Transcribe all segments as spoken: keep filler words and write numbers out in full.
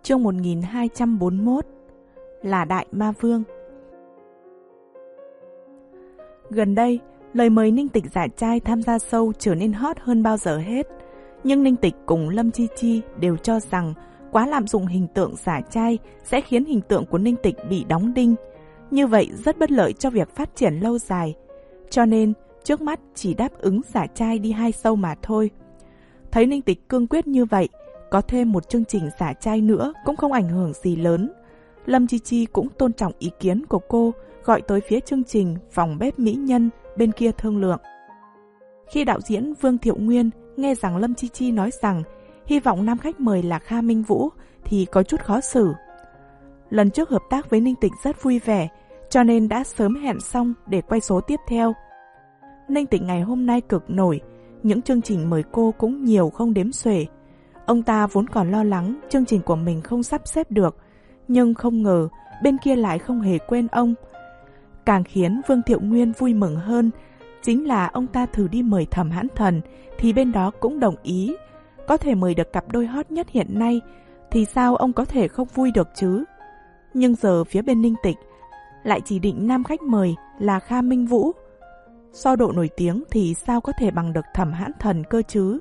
Chương một nghìn hai trăm bốn mươi mốt là Đại Ma Vương. Gần đây, lời mời Ninh Tịch giả trai tham gia show trở nên hot hơn bao giờ hết. Nhưng Ninh Tịch cùng Lâm Chi Chi đều cho rằng quá lạm dụng hình tượng giả trai sẽ khiến hình tượng của Ninh Tịch bị đóng đinh. Như vậy rất bất lợi cho việc phát triển lâu dài. Cho nên, trước mắt chỉ đáp ứng giả trai đi hai show mà thôi. Thấy Ninh Tịch cương quyết như vậy, có thêm một chương trình giả trai nữa cũng không ảnh hưởng gì lớn. Lâm Chi Chi cũng tôn trọng ý kiến của cô, gọi tới phía chương trình phòng bếp mỹ nhân bên kia thương lượng. Khi đạo diễn Vương Thiệu Nguyên nghe rằng Lâm Chi Chi nói rằng hy vọng nam khách mời là Kha Minh Vũ thì có chút khó xử. Lần trước hợp tác với Ninh Tịch rất vui vẻ, cho nên đã sớm hẹn xong để quay số tiếp theo. Ninh Tịch ngày hôm nay cực nổi, những chương trình mời cô cũng nhiều không đếm xuể. Ông ta vốn còn lo lắng chương trình của mình không sắp xếp được, nhưng không ngờ bên kia lại không hề quên ông. Càng khiến Vương Thiệu Nguyên vui mừng hơn chính là ông ta thử đi mời Thẩm Hãn Thần thì bên đó cũng đồng ý. Có thể mời được cặp đôi hot nhất hiện nay thì sao ông có thể không vui được chứ. Nhưng giờ phía bên Ninh Tịch lại chỉ định nam khách mời là Kha Minh Vũ. So độ nổi tiếng thì sao có thể bằng được Thẩm Hãn Thần cơ chứ.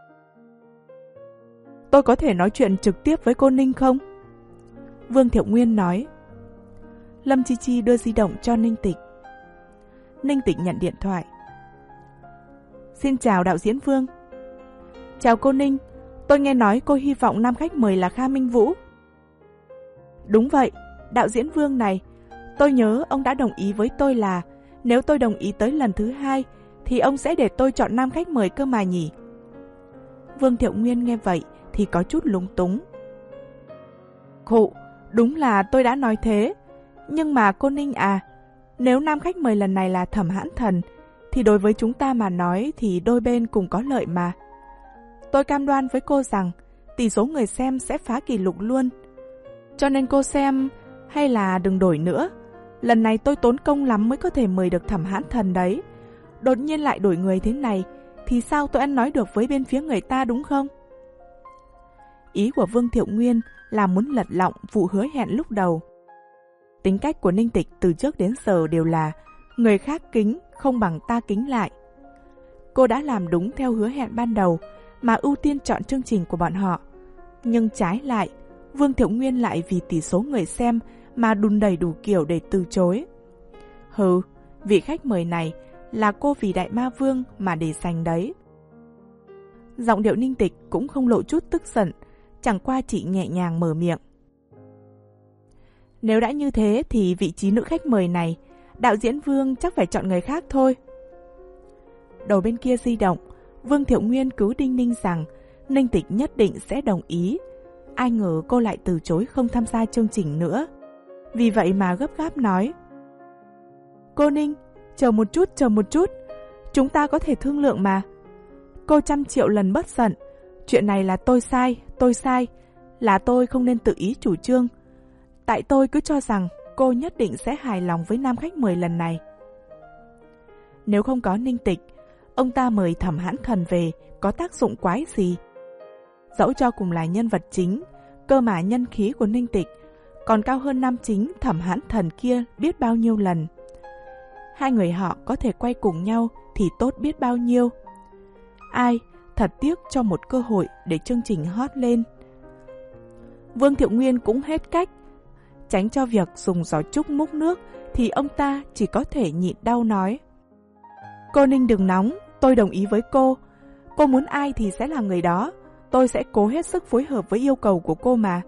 Tôi có thể nói chuyện trực tiếp với cô Ninh không? Vương Thiệu Nguyên nói. Lâm Chi Chi đưa di động cho Ninh Tịch. Ninh Tịch nhận điện thoại. Xin chào đạo diễn Vương. Chào cô Ninh, tôi nghe nói cô hy vọng nam khách mời là Kha Minh Vũ. Đúng vậy, đạo diễn Vương này, tôi nhớ ông đã đồng ý với tôi là nếu tôi đồng ý tới lần thứ hai thì ông sẽ để tôi chọn nam khách mời cơ mà nhỉ. Vương Thiệu Nguyên nghe vậy thì có chút lúng túng. Khụ, đúng là tôi đã nói thế. Nhưng mà cô Ninh à, nếu nam khách mời lần này là Thẩm Hãn Thần thì đối với chúng ta mà nói thì đôi bên cùng có lợi mà. Tôi cam đoan với cô rằng tỷ số người xem sẽ phá kỷ lục luôn. Cho nên cô xem hay là đừng đổi nữa. Lần này tôi tốn công lắm mới có thể mời được Thẩm Hãn Thần đấy. Đột nhiên lại đổi người thế này thì sao tôi ăn nói được với bên phía người ta đúng không? Ý của Vương Thiệu Nguyên là muốn lật lọng vụ hứa hẹn lúc đầu. Tính cách của Ninh Tịch từ trước đến giờ đều là người khác kính không bằng ta kính lại. Cô đã làm đúng theo hứa hẹn ban đầu mà ưu tiên chọn chương trình của bọn họ. Nhưng trái lại, Vương Thiệu Nguyên lại vì tỷ số người xem mà đùn đẩy đủ kiểu để từ chối. Hừ, vị khách mời này là cô vì Đại Ma Vương mà để dành đấy. Giọng điệu Ninh Tịch cũng không lộ chút tức giận, chẳng qua chỉ nhẹ nhàng mở miệng. Nếu đã như thế thì vị trí nữ khách mời này, đạo diễn Vương chắc phải chọn người khác thôi. Đầu bên kia di động, Vương Thiệu Nguyên cứ đinh ninh rằng Ninh Tịch nhất định sẽ đồng ý. Ai ngờ cô lại từ chối không tham gia chương trình nữa. Vì vậy mà gấp gáp nói. Cô Ninh, chờ một chút, chờ một chút. Chúng ta có thể thương lượng mà. Cô trăm triệu lần bất giận. Chuyện này là tôi sai, tôi sai. Là tôi không nên tự ý chủ trương. Tại tôi cứ cho rằng cô nhất định sẽ hài lòng với nam khách mời lần này. Nếu không có Ninh Tịch, ông ta mời Thẩm Hãn Thần về có tác dụng quái gì? Dẫu cho cùng là nhân vật chính, cơ mà nhân khí của Ninh Tịch còn cao hơn nam chính Thẩm Hãn Thần kia biết bao nhiêu lần. Hai người họ có thể quay cùng nhau thì tốt biết bao nhiêu. Ai, thật tiếc cho một cơ hội để chương trình hot lên. Vương Thiệu Nguyên cũng hết cách. Tránh cho việc dùng giỏ trúc múc nước thì ông ta chỉ có thể nhịn đau nói. Cô Ninh đừng nóng, tôi đồng ý với cô. Cô muốn ai thì sẽ là người đó. Tôi sẽ cố hết sức phối hợp với yêu cầu của cô mà.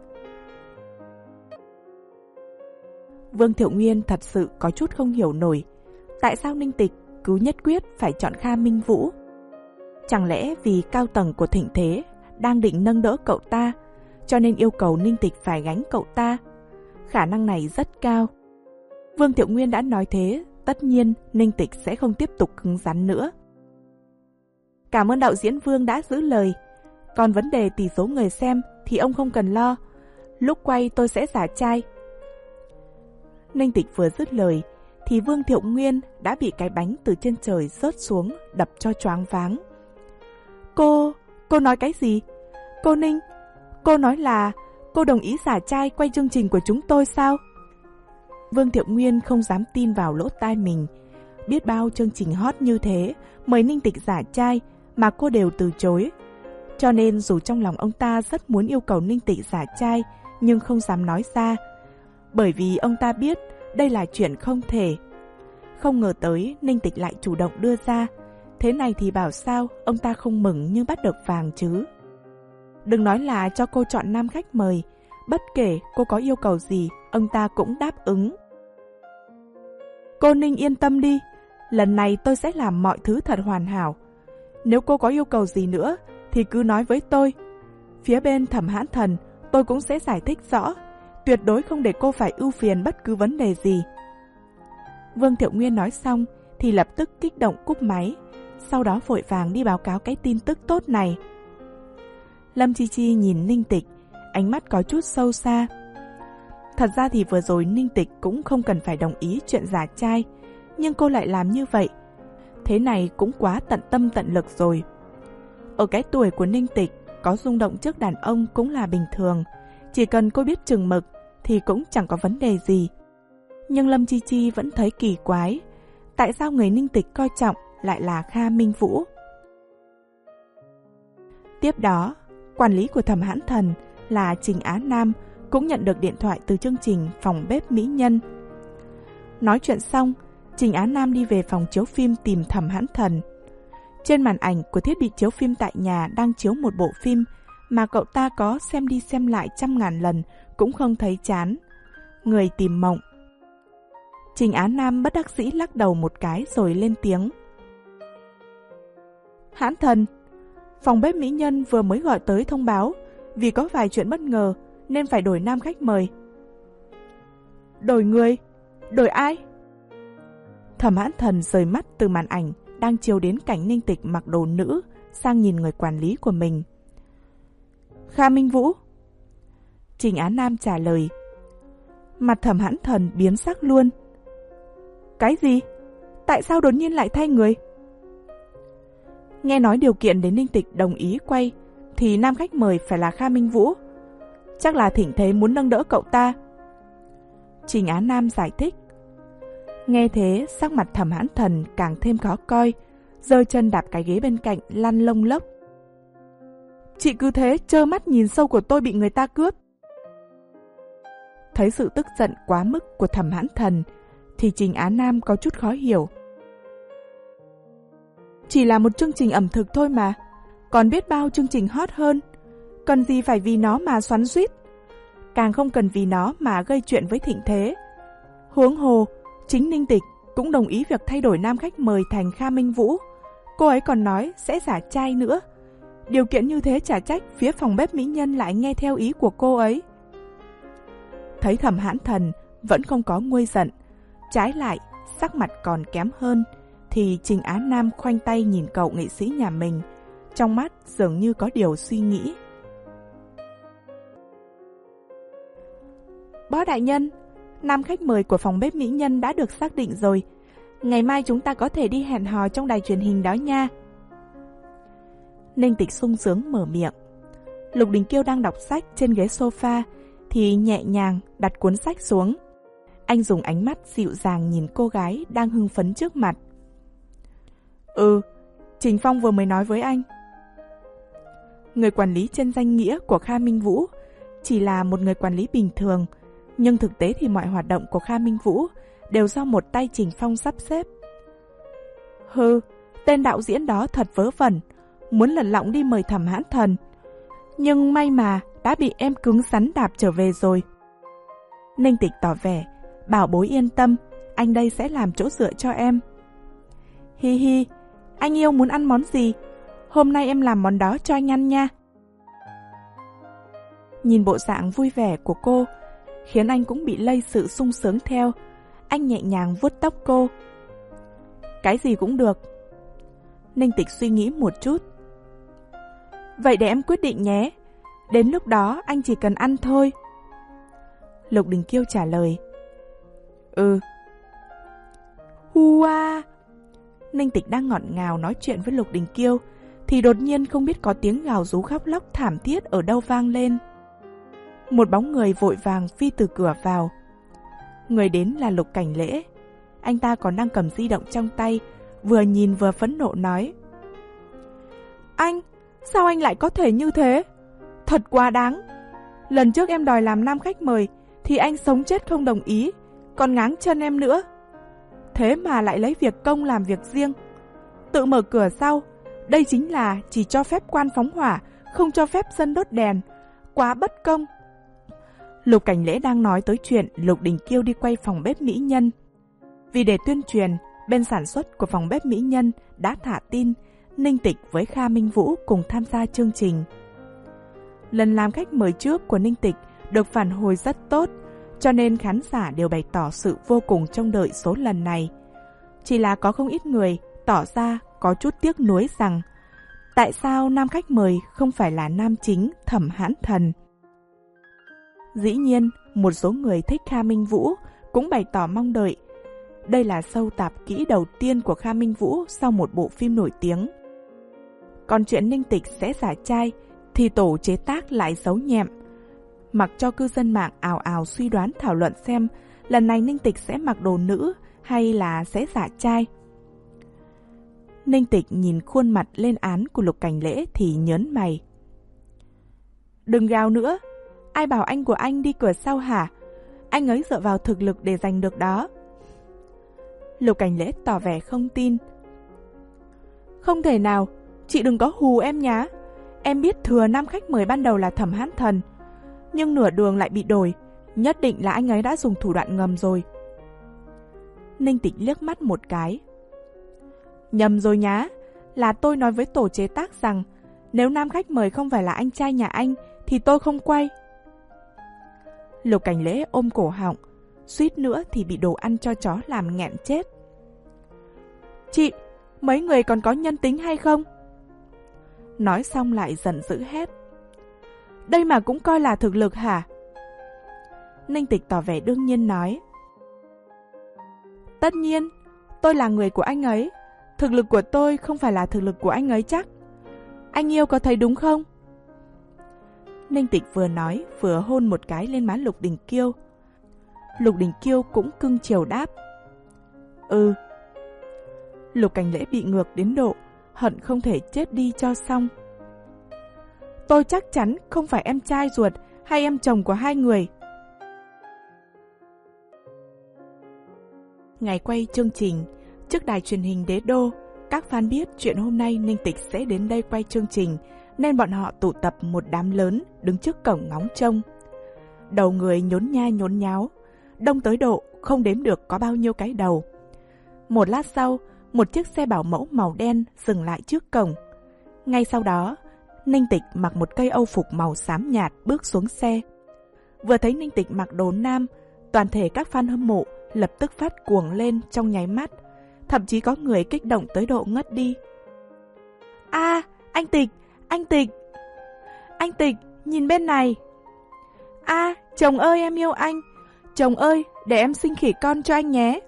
Vương Thiệu Nguyên thật sự có chút không hiểu nổi. Tại sao Ninh Tịch cứ nhất quyết phải chọn Kha Minh Vũ? Chẳng lẽ vì cao tầng của thịnh thế đang định nâng đỡ cậu ta, cho nên yêu cầu Ninh Tịch phải gánh cậu ta? Khả năng này rất cao. Vương Thiệu Nguyên đã nói thế, tất nhiên Ninh Tịch sẽ không tiếp tục cứng rắn nữa. Cảm ơn đạo diễn Vương đã giữ lời. Còn vấn đề tỷ số người xem thì ông không cần lo. Lúc quay tôi sẽ giả trai. Ninh Tịch vừa dứt lời thì Vương Thiệu Nguyên đã bị cái bánh từ trên trời rớt xuống, đập cho choáng váng. Cô, cô nói cái gì? Cô Ninh, cô nói là cô đồng ý giả trai quay chương trình của chúng tôi sao? Vương Thiệu Nguyên không dám tin vào lỗ tai mình. Biết bao chương trình hot như thế mời Ninh Tịch giả trai mà cô đều từ chối. Cho nên dù trong lòng ông ta rất muốn yêu cầu Ninh Tịch giả trai nhưng không dám nói ra. Bởi vì ông ta biết đây là chuyện không thể. Không ngờ tới Ninh Tịch lại chủ động đưa ra. Thế này thì bảo sao ông ta không mừng như bắt được vàng chứ. Đừng nói là cho cô chọn nam khách mời. Bất kể cô có yêu cầu gì, ông ta cũng đáp ứng. Cô Ninh yên tâm đi, lần này tôi sẽ làm mọi thứ thật hoàn hảo. Nếu cô có yêu cầu gì nữa thì cứ nói với tôi. Phía bên Thẩm Hãn Thần tôi cũng sẽ giải thích rõ, tuyệt đối không để cô phải ưu phiền bất cứ vấn đề gì. Vương Thiệu Nguyên nói xong thì lập tức kích động cúp máy, sau đó vội vàng đi báo cáo cái tin tức tốt này. Lâm Chi Chi nhìn Ninh Tịch, ánh mắt có chút sâu xa. Thật ra thì vừa rồi Ninh Tịch cũng không cần phải đồng ý chuyện giả trai, nhưng cô lại làm như vậy. Thế này cũng quá tận tâm tận lực rồi. Ở cái tuổi của Ninh Tịch, có rung động trước đàn ông cũng là bình thường. Chỉ cần cô biết chừng mực thì cũng chẳng có vấn đề gì. Nhưng Lâm Chi Chi vẫn thấy kỳ quái. Tại sao người Ninh Tịch coi trọng lại là Kha Minh Vũ? Tiếp đó, quản lý của Thẩm Hãn Thần là Trình Á Nam cũng nhận được điện thoại từ chương trình Phòng Bếp Mỹ Nhân. Nói chuyện xong, Trình Á Nam đi về phòng chiếu phim tìm Thẩm Hãn Thần. Trên màn ảnh của thiết bị chiếu phim tại nhà đang chiếu một bộ phim mà cậu ta có xem đi xem lại trăm ngàn lần cũng không thấy chán. Người tìm mộng. Trình Á Nam bất đắc dĩ lắc đầu một cái rồi lên tiếng. Hãn Thần, Phòng Bếp Mỹ Nhân vừa mới gọi tới thông báo vì có vài chuyện bất ngờ nên phải đổi nam khách mời. Đổi người? Đổi ai? Thẩm Hãn Thần rời mắt từ màn ảnh đang chiếu đến cảnh Ninh Tịch mặc đồ nữ sang nhìn người quản lý của mình. Kha Minh Vũ. Trình Á Nam trả lời. Mặt Thẩm Hãn Thần biến sắc luôn. Cái gì? Tại sao đột nhiên lại thay người? Nghe nói điều kiện để Ninh Tịch đồng ý quay thì nam khách mời phải là Kha Minh Vũ. Chắc là Thịnh Thế muốn nâng đỡ cậu ta. Trình Á Nam giải thích. Nghe thế sắc mặt Thẩm Hãn Thần càng thêm khó coi, giơ chân đạp cái ghế bên cạnh lăn lông lốc. Chị cứ thế trơ mắt nhìn sâu của tôi bị người ta cướp. Thấy sự tức giận quá mức của Thẩm Hãn Thần thì Trình Á Nam có chút khó hiểu. Chỉ là một chương trình ẩm thực thôi mà, còn biết bao chương trình hot hơn. Cần gì phải vì nó mà xoắn xuýt, càng không cần vì nó mà gây chuyện với Thịnh Thế. Huống hồ, chính Ninh Tịch cũng đồng ý việc thay đổi nam khách mời thành Kha Minh Vũ. Cô ấy còn nói sẽ giả trai nữa. Điều kiện như thế chả trách phía Phòng Bếp Mỹ Nhân lại nghe theo ý của cô ấy. Thấy Thẩm Hãn Thần vẫn không có nguôi giận, trái lại sắc mặt còn kém hơn, thì Trình Á Nam khoanh tay nhìn cậu nghệ sĩ nhà mình, trong mắt dường như có điều suy nghĩ. Bó đại nhân, nam khách mời của Phòng Bếp Mỹ Nhân đã được xác định rồi. Ngày mai chúng ta có thể đi hẹn hò trong đài truyền hình đó nha. Ninh Tịch sung sướng mở miệng. Lục Đình Kiêu đang đọc sách trên ghế sofa thì nhẹ nhàng đặt cuốn sách xuống. Anh dùng ánh mắt dịu dàng nhìn cô gái đang hưng phấn trước mặt. Ừ, Trình Phong vừa mới nói với anh. Người quản lý trên danh nghĩa của Kha Minh Vũ chỉ là một người quản lý bình thường, nhưng thực tế thì mọi hoạt động của Kha Minh Vũ đều do một tay Trình Phong sắp xếp. Hừ, tên đạo diễn đó thật vớ vẩn, muốn lẩn lọng đi mời Thẩm Hãn Thần. Nhưng may mà đã bị em cứng rắn đạp trở về rồi. Ninh Tịch tỏ vẻ, bảo bối yên tâm, anh đây sẽ làm chỗ dựa cho em. Hi hi, anh yêu muốn ăn món gì? Hôm nay em làm món đó cho anh ăn nha. Nhìn bộ dạng vui vẻ của cô, khiến anh cũng bị lây sự sung sướng theo. Anh nhẹ nhàng vuốt tóc cô. Cái gì cũng được. Ninh Tịch suy nghĩ một chút. Vậy để em quyết định nhé. Đến lúc đó anh chỉ cần ăn thôi. Lục Đình Kiêu trả lời. Ừ. Hua. Ninh Tịch đang ngọt ngào nói chuyện với Lục Đình Kiêu thì đột nhiên không biết có tiếng gào rú khóc lóc thảm thiết ở đâu vang lên. Một bóng người vội vàng phi từ cửa vào. Người đến là Lục Cảnh Lễ. Anh ta còn đang cầm di động trong tay, vừa nhìn vừa phẫn nộ nói: Anh, sao anh lại có thể như thế? Thật quá đáng. Lần trước em đòi làm nam khách mời thì anh sống chết không đồng ý, còn ngáng chân em nữa. Thế mà lại lấy việc công làm việc riêng, tự mở cửa sau. Đây chính là chỉ cho phép quan phóng hỏa, không cho phép dân đốt đèn. Quá bất công. Lục Cảnh Lễ đang nói tới chuyện Lục Đình Kiêu đi quay phòng bếp mỹ nhân. Vì để tuyên truyền, bên sản xuất của phòng bếp mỹ nhân đã thả tin Ninh Tịch với Kha Minh Vũ cùng tham gia chương trình. Lần làm khách mời trước của Ninh Tịch được phản hồi rất tốt, cho nên khán giả đều bày tỏ sự vô cùng trông đợi số lần này. Chỉ là có không ít người tỏ ra có chút tiếc nuối rằng tại sao nam khách mời không phải là nam chính Thẩm Hãn Thần. Dĩ nhiên, một số người thích Kha Minh Vũ cũng bày tỏ mong đợi. Đây là show tạp kỹ đầu tiên của Kha Minh Vũ sau một bộ phim nổi tiếng. Còn chuyện Ninh Tịch sẽ giả trai thì tổ chế tác lại giấu nhẹm, mặc cho cư dân mạng ào ào suy đoán thảo luận xem lần này Ninh Tịch sẽ mặc đồ nữ hay là sẽ giả trai. Ninh Tịch nhìn khuôn mặt lên án của Lục Cảnh Lễ thì nhớn mày. Đừng gào nữa, ai bảo anh của anh đi cửa sau hả? Anh ấy dựa vào thực lực để giành được đó. Lục Cảnh Lễ tỏ vẻ không tin. Không thể nào, chị đừng có hù em nhá. Em biết thừa nam khách mời ban đầu là Thẩm Hãn Thần, nhưng nửa đường lại bị đổi. Nhất định là anh ấy đã dùng thủ đoạn ngầm rồi. Ninh Tịch liếc mắt một cái. Nhầm rồi nhá, là tôi nói với tổ chế tác rằng nếu nam khách mời không phải là anh trai nhà anh thì tôi không quay. Lục Cảnh Lễ ôm cổ họng, suýt nữa thì bị đồ ăn cho chó làm nghẹn chết. Chị, mấy người còn có nhân tính hay không? Nói xong lại giận dữ hét. Đây mà cũng coi là thực lực hả? Ninh Tịch tỏ vẻ đương nhiên nói. Tất nhiên, tôi là người của anh ấy. Thực lực của tôi không phải là thực lực của anh ấy chắc. Anh yêu có thấy đúng không? Ninh Tịch vừa nói vừa hôn một cái lên má Lục Đình Kiêu. Lục Đình Kiêu cũng cưng chiều đáp. Ừ. Lục Cảnh Lễ bị ngược đến độ hận không thể chết đi cho xong. Tôi chắc chắn không phải em trai ruột hay em chồng của hai người. Ngày quay chương trình, trước đài truyền hình Đế Đô, các fan biết chuyện hôm nay Ninh Tịch sẽ đến đây quay chương trình, nên bọn họ tụ tập một đám lớn đứng trước cổng ngóng trông. Đầu người nhốn nha nhốn nháo, đông tới độ không đếm được có bao nhiêu cái đầu. Một lát sau, một chiếc xe bảo mẫu màu đen dừng lại trước cổng. Ngay sau đó, Ninh Tịch mặc một cây âu phục màu xám nhạt bước xuống xe. Vừa thấy Ninh Tịch mặc đồ nam, toàn thể các fan hâm mộ lập tức phát cuồng lên trong nháy mắt. Thậm chí có người kích động tới độ ngất đi. A, à, anh Tịch, anh Tịch, anh Tịch, nhìn bên này. A, à, chồng ơi em yêu anh. Chồng ơi, để em sinh khỉ con cho anh nhé.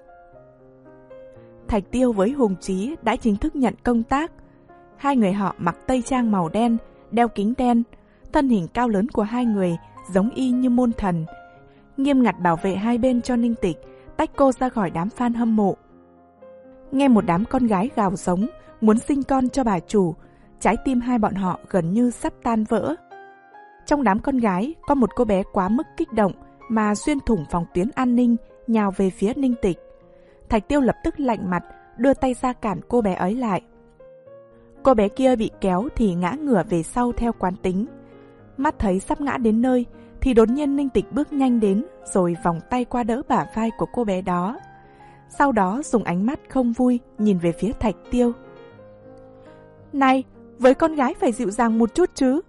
Thạch Tiêu với Hùng Chí đã chính thức nhận công tác. Hai người họ mặc tây trang màu đen, đeo kính đen. Thân hình cao lớn của hai người giống y như môn thần, nghiêm ngặt bảo vệ hai bên cho Ninh Tịch, tách cô ra khỏi đám fan hâm mộ. Nghe một đám con gái gào giống muốn sinh con cho bà chủ, trái tim hai bọn họ gần như sắp tan vỡ. Trong đám con gái có một cô bé quá mức kích động mà xuyên thủng phòng tuyến an ninh, nhào về phía Ninh Tịch. Thạch Tiêu lập tức lạnh mặt, đưa tay ra cản cô bé ấy lại. Cô bé kia bị kéo thì ngã ngửa về sau theo quán tính. Mắt thấy sắp ngã đến nơi thì đột nhiên Ninh Tịch bước nhanh đến rồi vòng tay qua đỡ bả vai của cô bé đó. Sau đó dùng ánh mắt không vui nhìn về phía Thạch Tiêu. Này, với con gái phải dịu dàng một chút chứ.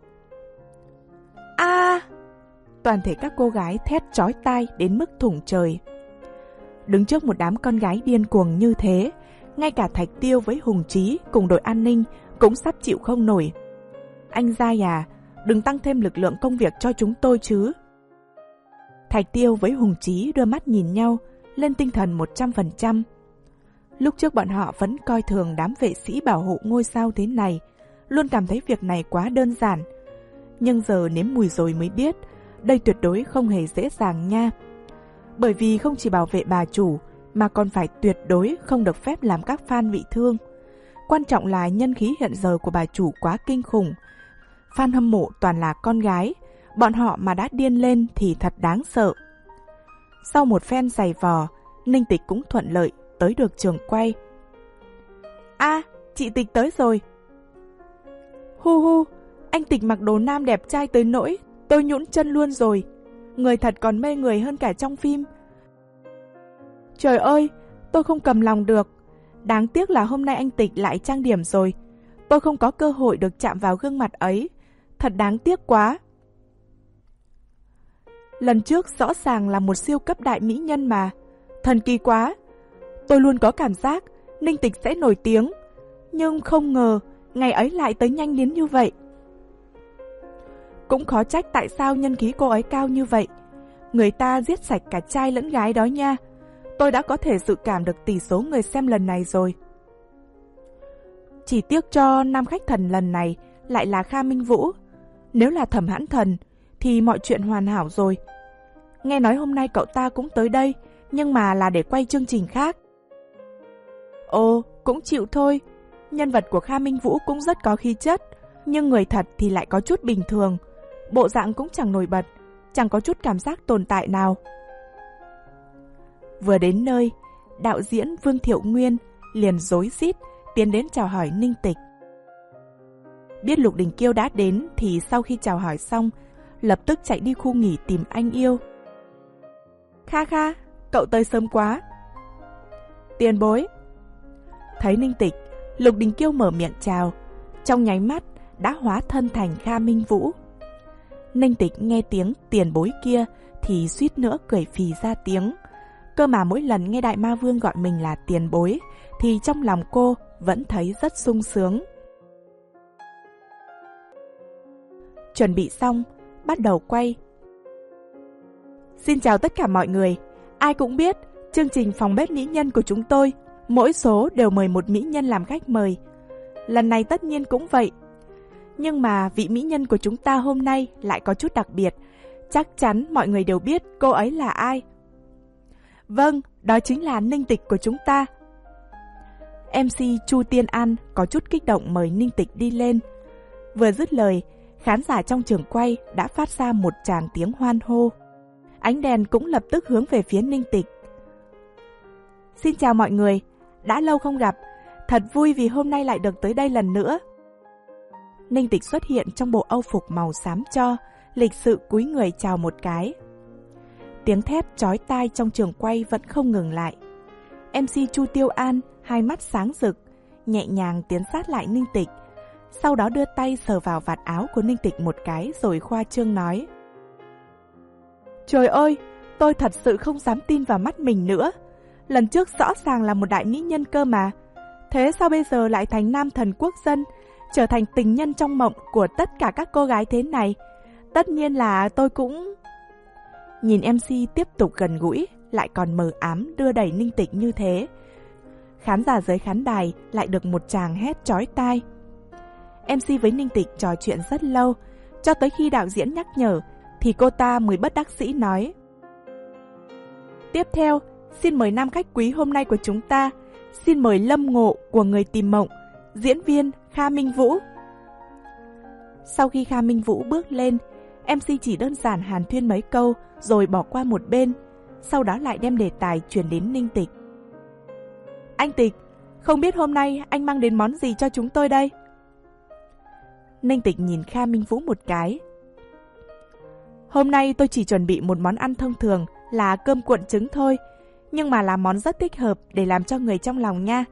A! À! Toàn thể các cô gái thét chói tai đến mức thủng trời. Đứng trước một đám con gái điên cuồng như thế, ngay cả Thạch Tiêu với Hùng Chí cùng đội an ninh cũng sắp chịu không nổi. Anh Giai à, đừng tăng thêm lực lượng công việc cho chúng tôi chứ. Thạch Tiêu với Hùng Chí đưa mắt nhìn nhau, lên tinh thần một trăm phần trăm. Lúc trước bọn họ vẫn coi thường đám vệ sĩ bảo hộ ngôi sao thế này, luôn cảm thấy việc này quá đơn giản. Nhưng giờ nếm mùi rồi mới biết, đây tuyệt đối không hề dễ dàng nha. Bởi vì không chỉ bảo vệ bà chủ, mà còn phải tuyệt đối không được phép làm các fan bị thương. Quan trọng là nhân khí hiện giờ của bà chủ quá kinh khủng. Fan hâm mộ toàn là con gái, bọn họ mà đã điên lên thì thật đáng sợ. Sau một phen giày vò, Ninh Tịch cũng thuận lợi tới được trường quay. A, à, chị Tịch tới rồi. Hu hu, anh Tịch mặc đồ nam đẹp trai tới nỗi tôi nhũn chân luôn rồi. Người thật còn mê người hơn cả trong phim. Trời ơi, tôi không cầm lòng được. Đáng tiếc là hôm nay anh Tịch lại trang điểm rồi. Tôi không có cơ hội được chạm vào gương mặt ấy. Thật đáng tiếc quá. Lần trước rõ ràng là một siêu cấp đại mỹ nhân mà. Thần kỳ quá. Tôi luôn có cảm giác Ninh Tịch sẽ nổi tiếng. Nhưng không ngờ ngày ấy lại tới nhanh đến như vậy. Cũng khó trách tại sao nhân khí cô ấy cao như vậy. Người ta giết sạch cả trai lẫn gái đó nha. Tôi đã có thể dự cảm được tỷ số người xem lần này rồi. Chỉ tiếc cho nam khách thần lần này lại là Kha Minh Vũ. Nếu là Thẩm Hãn Thần thì mọi chuyện hoàn hảo rồi. Nghe nói hôm nay cậu ta cũng tới đây, nhưng mà là để quay chương trình khác. Ồ, cũng chịu thôi. Nhân vật của Kha Minh Vũ cũng rất có khí chất, nhưng người thật thì lại có chút bình thường. Bộ dạng cũng chẳng nổi bật, chẳng có chút cảm giác tồn tại nào. Vừa đến nơi, đạo diễn Vương Thiệu Nguyên liền rối rít tiến đến chào hỏi Ninh Tịch. Biết Lục Đình Kiêu đã đến thì sau khi chào hỏi xong, lập tức chạy đi khu nghỉ tìm anh yêu. Kha Kha, cậu tới sớm quá. Tiền bối. Thấy Ninh Tịch, Lục Đình Kiêu mở miệng chào, trong nháy mắt đã hóa thân thành Kha Minh Vũ. Ninh Tịch nghe tiếng tiền bối kia thì suýt nữa cười phì ra tiếng. Cơ mà mỗi lần nghe Đại Ma Vương gọi mình là tiền bối thì trong lòng cô vẫn thấy rất sung sướng. Chuẩn bị xong, bắt đầu quay. Xin chào tất cả mọi người. Ai cũng biết, chương trình phòng bếp mỹ nhân của chúng tôi, mỗi số đều mời một mỹ nhân làm khách mời. Lần này tất nhiên cũng vậy. Nhưng mà vị mỹ nhân của chúng ta hôm nay lại có chút đặc biệt. Chắc chắn mọi người đều biết cô ấy là ai. Vâng, đó chính là Ninh Tịch của chúng ta. em xê Chu Tiên An có chút kích động mời Ninh Tịch đi lên. Vừa dứt lời, khán giả trong trường quay đã phát ra một tràng tiếng hoan hô. Ánh đèn cũng lập tức hướng về phía Ninh Tịch. Xin chào mọi người, đã lâu không gặp, thật vui vì hôm nay lại được tới đây lần nữa. Ninh Tịch xuất hiện trong bộ âu phục màu xám cho, lịch sự cúi người chào một cái. Tiếng thét chói tai trong trường quay vẫn không ngừng lại. em xê Chu Tiêu An hai mắt sáng rực, nhẹ nhàng tiến sát lại Ninh Tịch, sau đó đưa tay sờ vào vạt áo của Ninh Tịch một cái rồi khoa trương nói. Trời ơi, tôi thật sự không dám tin vào mắt mình nữa. Lần trước rõ ràng là một đại mỹ nhân cơ mà. Thế sao bây giờ lại thành nam thần quốc dân, trở thành tình nhân trong mộng của tất cả các cô gái thế này? Tất nhiên là tôi cũng... Nhìn em xê tiếp tục gần gũi, lại còn mờ ám đưa đẩy Ninh Tịch như thế. Khán giả dưới khán đài lại được một tràng hét chói tai. em xê với Ninh Tịch trò chuyện rất lâu, cho tới khi đạo diễn nhắc nhở thì cô ta mới bất đắc dĩ nói. Tiếp theo, xin mời nam khách quý hôm nay của chúng ta, xin mời Lâm Ngộ của Người Tìm Mộng, diễn viên Kha Minh Vũ. Sau khi Kha Minh Vũ bước lên, em xê chỉ đơn giản hàn thuyên mấy câu rồi bỏ qua một bên, sau đó lại đem đề tài chuyển đến Ninh Tịch. Anh Tịch, không biết hôm nay anh mang đến món gì cho chúng tôi đây? Ninh Tịch nhìn Kha Minh Vũ một cái. Hôm nay tôi chỉ chuẩn bị một món ăn thông thường là cơm cuộn trứng thôi, nhưng mà là món rất thích hợp để làm cho người trong lòng nha.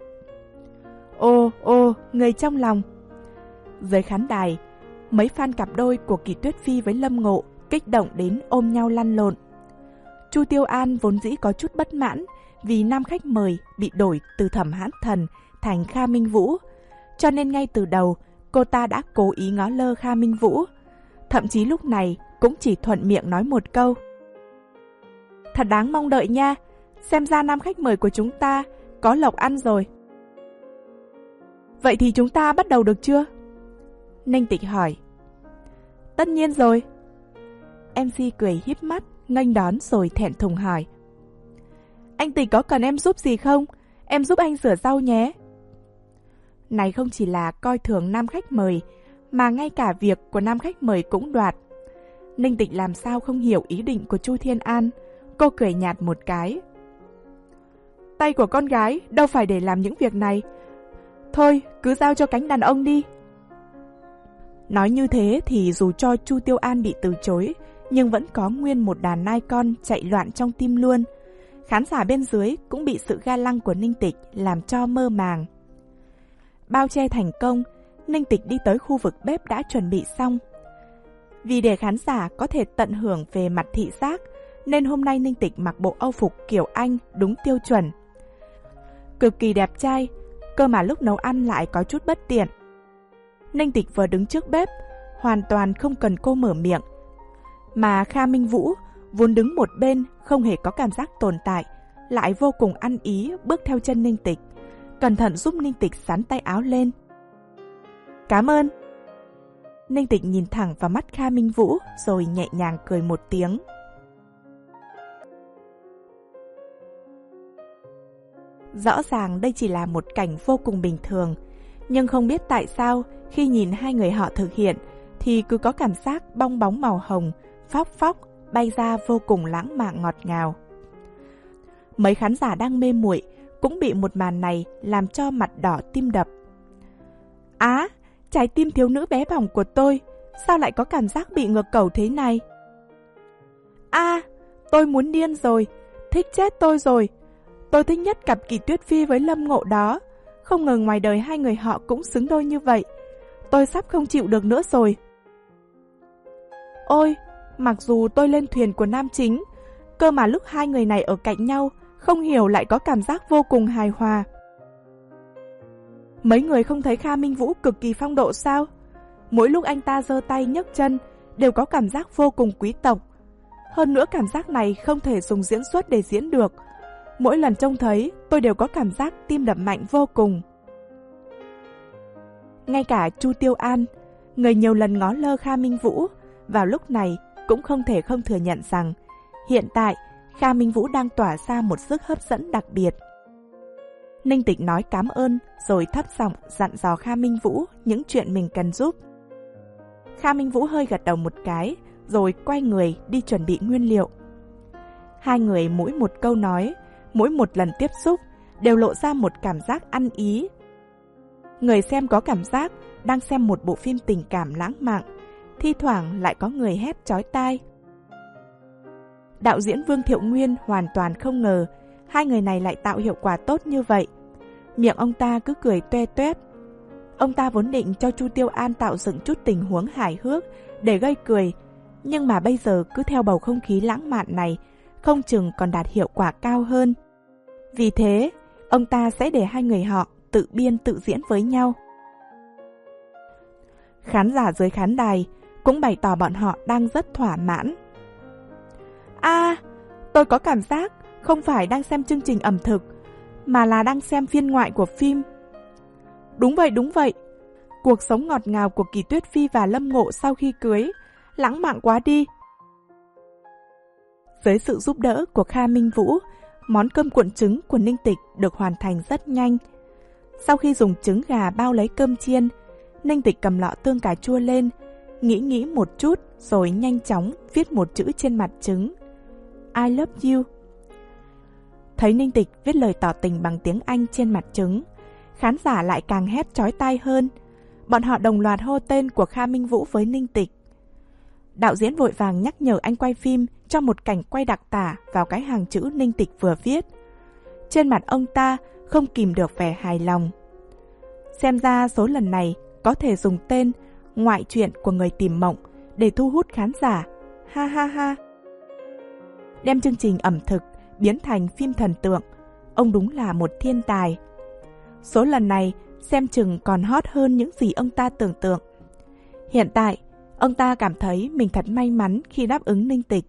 Ô, ô, người trong lòng. Dưới khán đài, mấy fan cặp đôi của Kỳ Tuyết Phi với Lâm Ngộ kích động đến ôm nhau lăn lộn. Chu Tiêu An vốn dĩ có chút bất mãn vì nam khách mời bị đổi từ Thẩm Hãn Thần thành Kha Minh Vũ, cho nên ngay từ đầu cô ta đã cố ý ngó lơ Kha Minh Vũ, thậm chí lúc này cũng chỉ thuận miệng nói một câu. Thật đáng mong đợi nha, xem ra nam khách mời của chúng ta có lộc ăn rồi. Vậy thì chúng ta bắt đầu được chưa? Ninh Tịch hỏi. Tất nhiên rồi. em xê cười híp mắt, nghênh đón rồi thẹn thùng hỏi. Anh Tịch có cần em giúp gì không? Em giúp anh rửa rau nhé. Này không chỉ là coi thường nam khách mời, mà ngay cả việc của nam khách mời cũng đoạt. Ninh Tịch làm sao không hiểu ý định của Chu Thiên An. Cô cười nhạt một cái. Tay của con gái đâu phải để làm những việc này. Thôi, cứ giao cho cánh đàn ông đi. Nói như thế thì dù cho Chu Tiêu An bị từ chối, nhưng vẫn có nguyên một đàn nai con chạy loạn trong tim luôn. Khán giả bên dưới cũng bị sự ga lăng của Ninh Tịch làm cho mơ màng. Bao che thành công, Ninh Tịch đi tới khu vực bếp đã chuẩn bị xong. Vì để khán giả có thể tận hưởng về mặt thị giác, nên hôm nay Ninh Tịch mặc bộ âu phục kiểu Anh đúng tiêu chuẩn. Cực kỳ đẹp trai, cơ mà lúc nấu ăn lại có chút bất tiện. Ninh Tịch vừa đứng trước bếp, hoàn toàn không cần cô mở miệng. Mà Kha Minh Vũ, vốn đứng một bên, không hề có cảm giác tồn tại, lại vô cùng ăn ý bước theo chân Ninh Tịch, cẩn thận giúp Ninh Tịch xắn tay áo lên. Cảm ơn. Ninh Tịch nhìn thẳng vào mắt Kha Minh Vũ rồi nhẹ nhàng cười một tiếng. Rõ ràng đây chỉ là một cảnh vô cùng bình thường, nhưng không biết tại sao khi nhìn hai người họ thực hiện thì cứ có cảm giác bong bóng màu hồng, phóc phóc bay ra vô cùng lãng mạn ngọt ngào. Mấy khán giả đang mê muội cũng bị một màn này làm cho mặt đỏ tim đập. Á, trái tim thiếu nữ bé bỏng của tôi, sao lại có cảm giác bị ngược cầu thế này? À, tôi muốn điên rồi, thích chết tôi rồi. Tôi thích nhất cặp Kỳ Tuyết Phi với Lâm Ngộ đó. Không ngờ ngoài đời hai người họ cũng xứng đôi như vậy. Tôi sắp không chịu được nữa rồi. Ôi, mặc dù tôi lên thuyền của nam chính, cơ mà lúc hai người này ở cạnh nhau, không hiểu lại có cảm giác vô cùng hài hòa. Mấy người không thấy Kha Minh Vũ cực kỳ phong độ sao? Mỗi lúc anh ta giơ tay nhấc chân đều có cảm giác vô cùng quý tộc. Hơn nữa cảm giác này không thể dùng diễn xuất để diễn được. Mỗi lần trông thấy tôi đều có cảm giác tim đập mạnh vô cùng. Ngay cả Chu Tiêu An, người nhiều lần ngó lơ Kha Minh Vũ, vào lúc này cũng không thể không thừa nhận rằng hiện tại Kha Minh Vũ đang tỏa ra một sức hấp dẫn đặc biệt. Ninh Tịch nói cảm ơn rồi thấp giọng dặn dò Kha Minh Vũ những chuyện mình cần giúp. Kha Minh Vũ hơi gật đầu một cái rồi quay người đi chuẩn bị nguyên liệu. Hai người mỗi một câu nói, mỗi một lần tiếp xúc đều lộ ra một cảm giác ăn ý. Người xem có cảm giác đang xem một bộ phim tình cảm lãng mạn, thi thoảng lại có người hét chói tai. Đạo diễn Vương Thiệu Nguyên hoàn toàn không ngờ hai người này lại tạo hiệu quả tốt như vậy. Miệng ông ta cứ cười toe toét. Ông ta vốn định cho Chu Tiêu An tạo dựng chút tình huống hài hước để gây cười, nhưng mà bây giờ cứ theo bầu không khí lãng mạn này, không chừng còn đạt hiệu quả cao hơn. Vì thế, ông ta sẽ để hai người họ tự biên tự diễn với nhau. Khán giả dưới khán đài cũng bày tỏ bọn họ đang rất thỏa mãn. À, tôi có cảm giác không phải đang xem chương trình ẩm thực, mà là đang xem phiên ngoại của phim. Đúng vậy, đúng vậy. Cuộc sống ngọt ngào của Kỳ Tuyết Phi và Lâm Ngộ sau khi cưới, lãng mạn quá đi. Với sự giúp đỡ của Kha Minh Vũ, món cơm cuộn trứng của Ninh Tịch được hoàn thành rất nhanh. Sau khi dùng trứng gà bao lấy cơm chiên, Ninh Tịch cầm lọ tương cà chua lên, nghĩ nghĩ một chút rồi nhanh chóng viết một chữ trên mặt trứng. I love you. Thấy Ninh Tịch viết lời tỏ tình bằng tiếng Anh trên mặt trứng, khán giả lại càng hét chói tai hơn. Bọn họ đồng loạt hô tên của Kha Minh Vũ với Ninh Tịch. Đạo diễn vội vàng nhắc nhở anh quay phim cho một cảnh quay đặc tả vào cái hàng chữ Ninh Tịch vừa viết. Trên mặt ông ta không kìm được vẻ hài lòng. Xem ra số lần này có thể dùng tên Ngoại truyện của người tìm mộng để thu hút khán giả. Ha ha ha. Đem chương trình ẩm thực biến thành phim thần tượng, ông đúng là một thiên tài. Số lần này xem chừng còn hot hơn những gì ông ta tưởng tượng. Hiện tại, ông ta cảm thấy mình thật may mắn khi đáp ứng Ninh Tịch.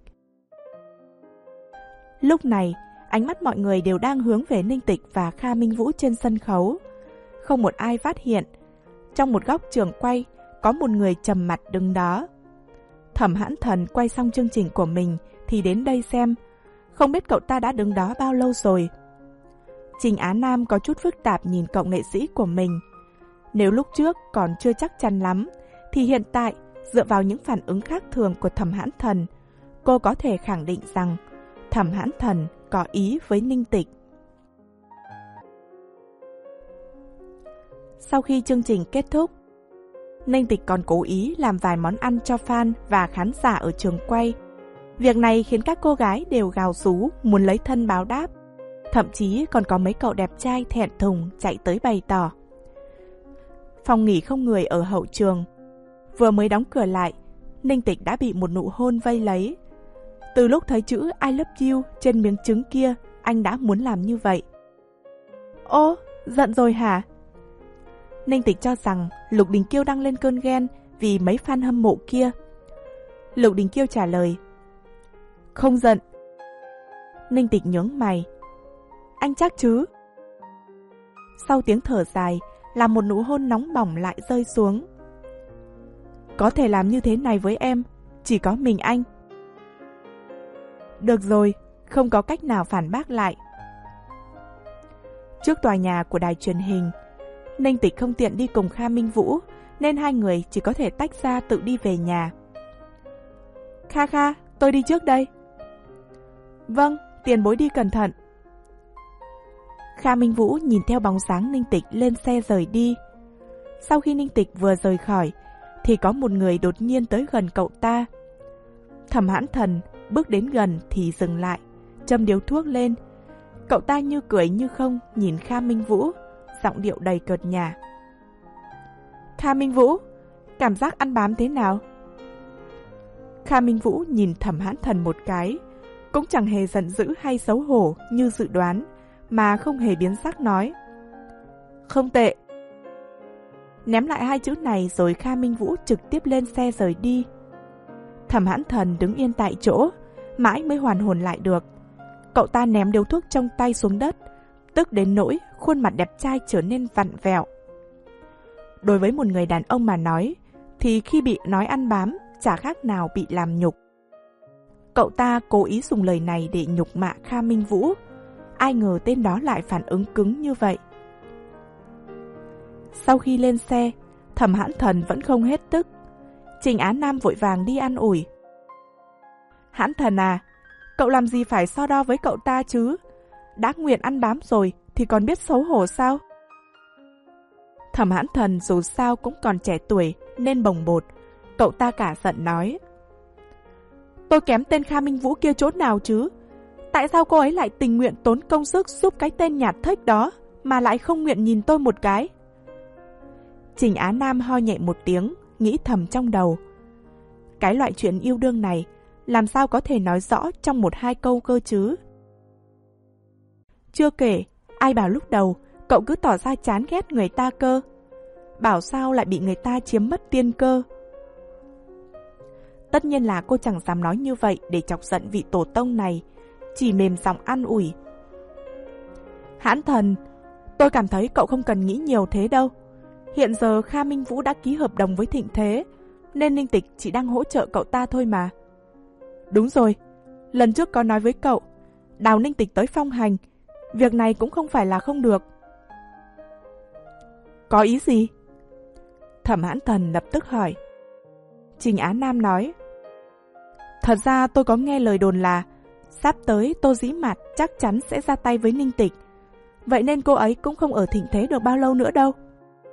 Lúc này, ánh mắt mọi người đều đang hướng về Ninh Tịch và Kha Minh Vũ trên sân khấu. Không một ai phát hiện, trong một góc trường quay có một người trầm mặt đứng đó. Thẩm Hãn Thần quay xong chương trình của mình thì đến đây xem. Không biết cậu ta đã đứng đó bao lâu rồi. Trình Á Nam có chút phức tạp nhìn cậu nghệ sĩ của mình. Nếu lúc trước còn chưa chắc chắn lắm, thì hiện tại, dựa vào những phản ứng khác thường của Thẩm Hãn Thần, cô có thể khẳng định rằng Thẩm Hãn Thần có ý với Ninh Tịch. Sau khi chương trình kết thúc, Ninh Tịch còn cố ý làm vài món ăn cho fan và khán giả ở trường quay. Việc này khiến các cô gái đều gào rú muốn lấy thân báo đáp. Thậm chí còn có mấy cậu đẹp trai thẹn thùng chạy tới bày tỏ. Phòng nghỉ không người ở hậu trường. Vừa mới đóng cửa lại, Ninh Tịch đã bị một nụ hôn vây lấy. Từ lúc thấy chữ I love you trên miếng trứng kia, anh đã muốn làm như vậy. Ô, giận rồi hả? Ninh Tịch cho rằng Lục Đình Kiêu đang lên cơn ghen vì mấy fan hâm mộ kia. Lục Đình Kiêu trả lời, không giận. Ninh Tịch nhướng mày, anh chắc chứ? Sau tiếng thở dài là một nụ hôn nóng bỏng lại rơi xuống. Có thể làm như thế này với em, chỉ có mình anh. Được rồi, không có cách nào phản bác lại. Trước tòa nhà của đài truyền hình, Ninh Tịch không tiện đi cùng Kha Minh Vũ, nên hai người chỉ có thể tách ra tự đi về nhà. Kha Kha, tôi đi trước đây. Vâng, tiền bối đi cẩn thận. Kha Minh Vũ nhìn theo bóng dáng Ninh Tịch lên xe rời đi. Sau khi Ninh Tịch vừa rời khỏi, thì có một người đột nhiên tới gần cậu ta. Thẩm Hãn Thần bước đến gần thì dừng lại, châm điếu thuốc lên. Cậu ta như cười như không nhìn Kha Minh Vũ, giọng điệu đầy cợt nhả. Kha Minh Vũ, cảm giác ăn bám thế nào? Kha Minh Vũ nhìn Thẩm Hãn Thần một cái, cũng chẳng hề giận dữ hay xấu hổ như dự đoán, mà không hề biến sắc nói. Không tệ. Ném lại hai chữ này rồi Kha Minh Vũ trực tiếp lên xe rời đi. Thẩm Hãn Thần đứng yên tại chỗ, mãi mới hoàn hồn lại được. Cậu ta ném điếu thuốc trong tay xuống đất, tức đến nỗi khuôn mặt đẹp trai trở nên vặn vẹo. Đối với một người đàn ông mà nói, thì khi bị nói ăn bám, chả khác nào bị làm nhục. Cậu ta cố ý dùng lời này để nhục mạ Kha Minh Vũ. Ai ngờ tên đó lại phản ứng cứng như vậy. Sau khi lên xe, Thẩm Hãn Thần vẫn không hết tức. Trình Á Nam vội vàng đi an ủi. Hãn Thần à, cậu làm gì phải so đo với cậu ta chứ? Đã nguyện ăn bám rồi thì còn biết xấu hổ sao? Thẩm Hãn Thần dù sao cũng còn trẻ tuổi nên bồng bột. Cậu ta cả giận nói. Tôi kém tên Kha Minh Vũ kia chỗ nào chứ? Tại sao cô ấy lại tình nguyện tốn công sức giúp cái tên nhạt thếch đó mà lại không nguyện nhìn tôi một cái? Trình Á Nam ho nhẹ một tiếng, nghĩ thầm trong đầu. Cái loại chuyện yêu đương này làm sao có thể nói rõ trong một hai câu cơ chứ? Chưa kể, ai bảo lúc đầu cậu cứ tỏ ra chán ghét người ta cơ? Bảo sao lại bị người ta chiếm mất tiên cơ? Tất nhiên là cô chẳng dám nói như vậy để chọc giận vị tổ tông này, chỉ mềm giọng an ủi. Hãn Thần, tôi cảm thấy cậu không cần nghĩ nhiều thế đâu. Hiện giờ Kha Minh Vũ đã ký hợp đồng với Thịnh Thế, nên Ninh Tịch chỉ đang hỗ trợ cậu ta thôi mà. Đúng rồi, lần trước có nói với cậu, đào Ninh Tịch tới phong hành, việc này cũng không phải là không được. Có ý gì? Thẩm Hãn Thần lập tức hỏi. Trình Á Nam nói. Thật ra tôi có nghe lời đồn là sắp tới Tô Dĩ Mạt chắc chắn sẽ ra tay với Ninh Tịch, vậy nên cô ấy cũng không ở Thịnh Thế được bao lâu nữa đâu.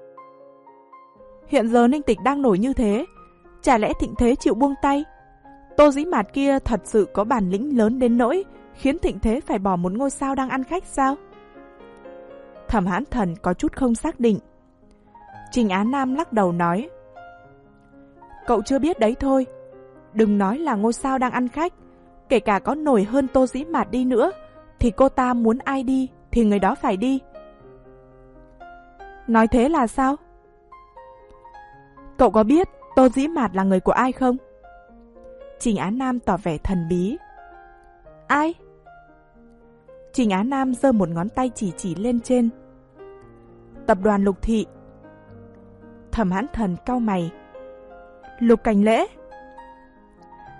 Hiện giờ Ninh Tịch đang nổi như thế, chả lẽ Thịnh Thế chịu buông tay? Tô Dĩ Mạt kia thật sự có bản lĩnh lớn đến nỗi khiến Thịnh Thế phải bỏ một ngôi sao đang ăn khách sao? Thẩm Hãn Thần có chút không xác định. Trình Á Nam lắc đầu nói. Cậu chưa biết đấy thôi. Đừng nói là ngôi sao đang ăn khách, kể cả có nổi hơn Tô Dĩ Mạt đi nữa, thì cô ta muốn ai đi thì người đó phải đi. Nói thế là sao? Cậu có biết Tô Dĩ Mạt là người của ai không? Trình Á Nam tỏ vẻ thần bí. Ai? Trình Á Nam giơ một ngón tay chỉ chỉ lên trên. Tập đoàn Lục Thị. Thẩm Hãn Thần cau mày. Lục Cảnh Lễ?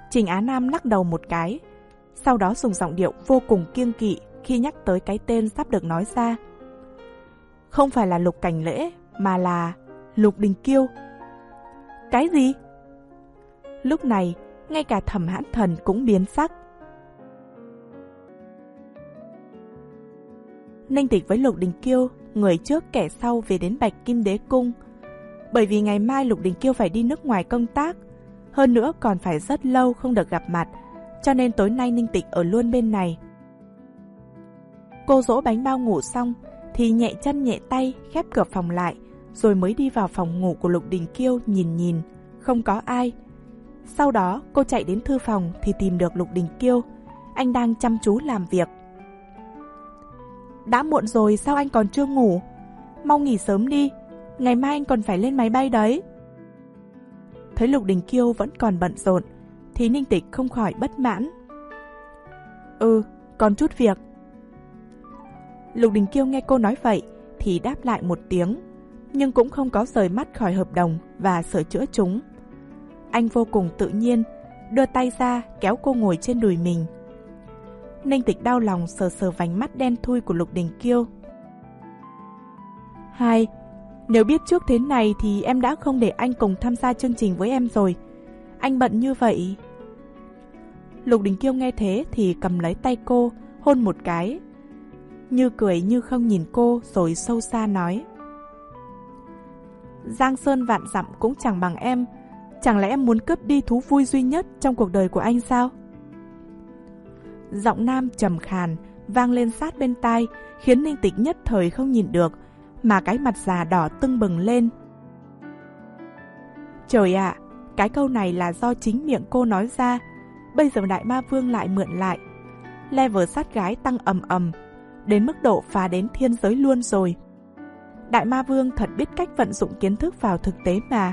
Trình Á Nam lắc đầu một cái, sau đó dùng giọng điệu vô cùng kiêng kỵ khi nhắc tới cái tên sắp được nói ra. Không phải là Lục Cảnh Lễ, mà là Lục Đình Kiêu. Cái gì? Lúc này, ngay cả Thẩm Hãn Thần cũng biến sắc. Ninh Tịch với Lục Đình Kiêu, người trước kẻ sau về đến Bạch Kim Đế Cung. Bởi vì ngày mai Lục Đình Kiêu phải đi nước ngoài công tác, hơn nữa còn phải rất lâu không được gặp mặt, cho nên tối nay Ninh Tịch ở luôn bên này. Cô dỗ bánh bao ngủ xong thì nhẹ chân nhẹ tay khép cửa phòng lại, rồi mới đi vào phòng ngủ của Lục Đình Kiêu nhìn nhìn, không có ai. Sau đó cô chạy đến thư phòng thì tìm được Lục Đình Kiêu, anh đang chăm chú làm việc. Đã muộn rồi sao anh còn chưa ngủ? Mau nghỉ sớm đi, ngày mai anh còn phải lên máy bay đấy. Thấy Lục Đình Kiêu vẫn còn bận rộn thì Ninh Tịch không khỏi bất mãn. Ừ, còn chút việc. Lục Đình Kiêu nghe cô nói vậy thì đáp lại một tiếng, nhưng cũng không có rời mắt khỏi hợp đồng và sửa chữa chúng. Anh vô cùng tự nhiên đưa tay ra kéo cô ngồi trên đùi mình. Ninh Tịch đau lòng sờ sờ vành mắt đen thui của Lục Đình Kiêu. Hai, nếu biết trước thế này thì em đã không để anh cùng tham gia chương trình với em rồi. Anh bận như vậy. Lục Đình Kiêu nghe thế thì cầm lấy tay cô, hôn một cái. Như cười như không nhìn cô rồi sâu xa nói. Giang sơn vạn dặm cũng chẳng bằng em. Chẳng lẽ em muốn cướp đi thú vui duy nhất trong cuộc đời của anh sao? Giọng nam trầm khàn vang lên sát bên tai, khiến Ninh Tịch nhất thời không nhìn được, mà cái mặt già đỏ tưng bừng lên. Trời ạ, à, cái câu này là do chính miệng cô nói ra, bây giờ Đại Ma Vương lại mượn lại. Level sát gái tăng ầm ầm, đến mức độ phá đến thiên giới luôn rồi. Đại Ma Vương thật biết cách vận dụng kiến thức vào thực tế mà.